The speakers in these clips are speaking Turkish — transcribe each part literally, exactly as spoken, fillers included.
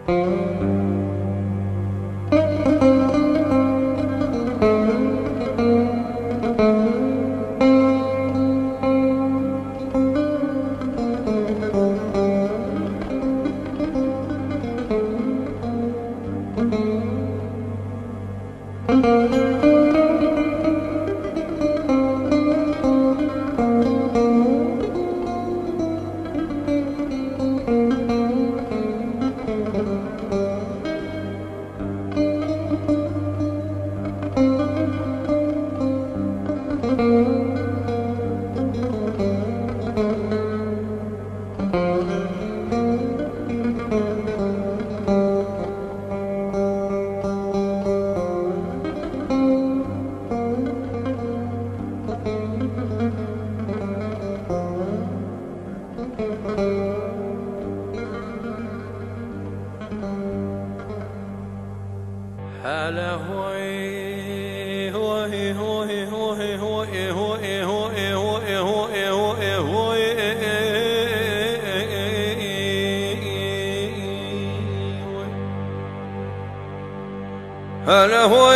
هلا هو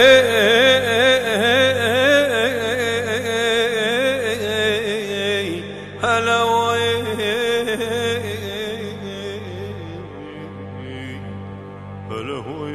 هلا هو هلا هو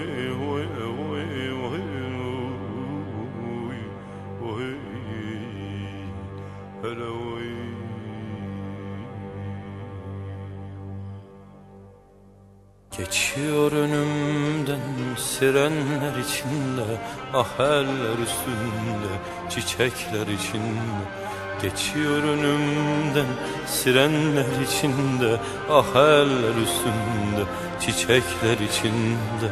geçiyor önümden sirenler içinde, ah eller üstünde, çiçekler içinde. Geçiyor önümden sirenler içinde, ah eller üstünde, çiçekler içinde.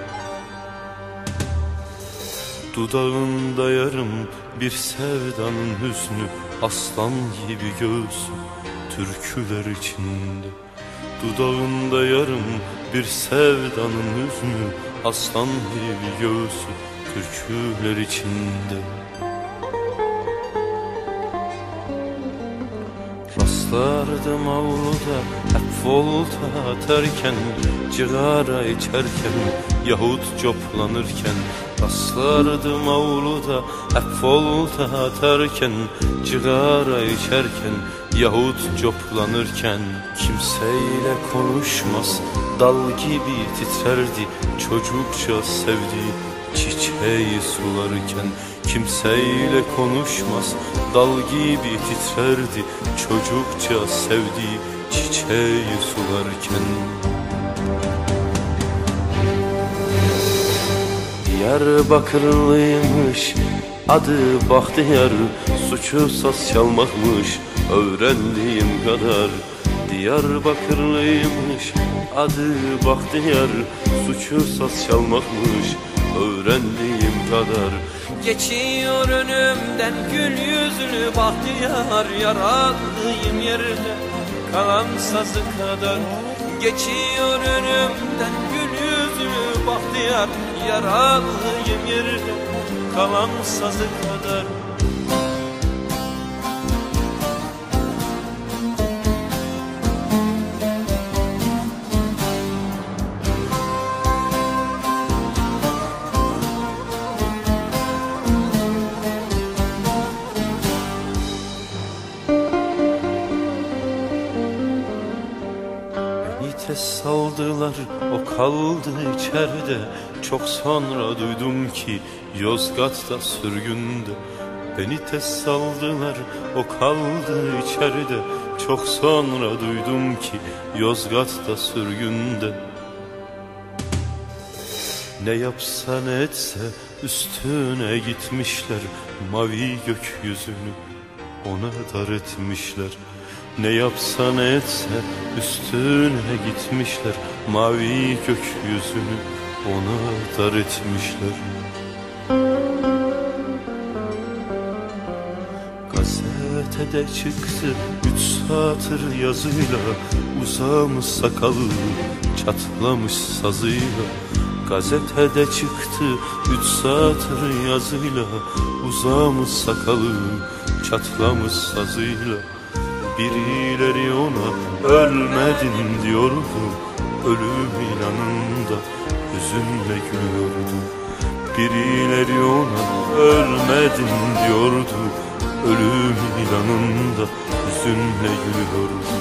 Dudağında yarım bir sevdanın hüznü, aslan gibi göğsü türküler içinde. Dudağında yarım bir sevdanın hüznü, aslan gibi göğsü türküler içinde. Rastlardım avluda hep volta atarken, cigara içerken yahut coplanırken. Rastlardım avluda hep volta atarken, cigara içerken yahut coplanırken. Kimseyle konuşmaz, dal gibi titrerdi çocukça sevdiği çiçeği sularken. Kimseyle konuşmaz, dal gibi titrerdi çocukça sevdiği çiçeği sularken. Diyarbakırlıymış, adı Bahtiyar, suçu saz çalmakmış öğrendiğim kadar. Diyarbakırlıymış, adı Bahtiyar, suçu saz çalmakmış öğrendiğim kadar. Geçiyor önümden gül yüzlü Bahtiyar, yaralıyım yerde kalan sazı kadar. Geçiyor önümden gül yüzlü Bahtiyar, yaralıyım yerde kalan sazı kadar. Tez saldılar, o kaldı içeride. Çok sonra duydum ki Yozgat'ta sürgünde. Beni tez saldılar, o kaldı içeride. Çok sonra duydum ki Yozgat'ta sürgünde. Ne yapsa ne etse üstüne gitmişler, mavi gökyüzünü ona dar etmişler. Ne yapsa ne etse üstüne gitmişler, mavi gökyüzünü ona dar etmişler. Gazetede çıktı üç satır yazıyla, uzamış sakalı çatlamış sazıyla. Gazetede çıktı üç satır yazıyla, uzamış sakalı çatlamış sazıyla. Birileri ona ölmedin diyordu, ölümün anında hüzünle gülüyordu. Birileri ona ölmedin diyordu, ölümün anında hüzünle gülüyordu.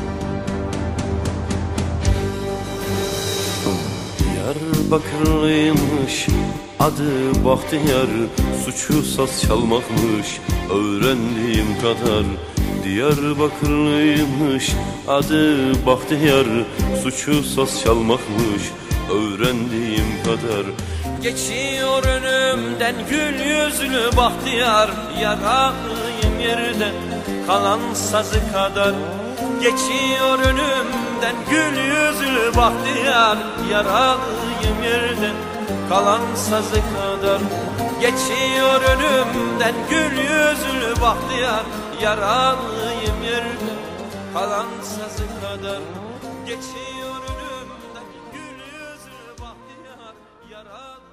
Diyarbakırlıymış, adı Bahtiyar, suçu saz çalmakmış öğrendiğim kadar. Diyarbakırlıymış, adı Bahtiyar, suçu saz çalmakmış öğrendiğim kadar. Geçiyor önümden gül yüzlü Bahtiyar, yaralıyım yerde kalan sazı kadar. Geçiyor önümden gül yüzlü Bahtiyar, yaralıyım yerde kalan sazı kadar. Geçiyor önümden gül yüzlü Bahtiyar, yaralıyım yerde kalan sazı kadar. Geçiyor önümden gül yüzlü Bahtiyar, yaralıyım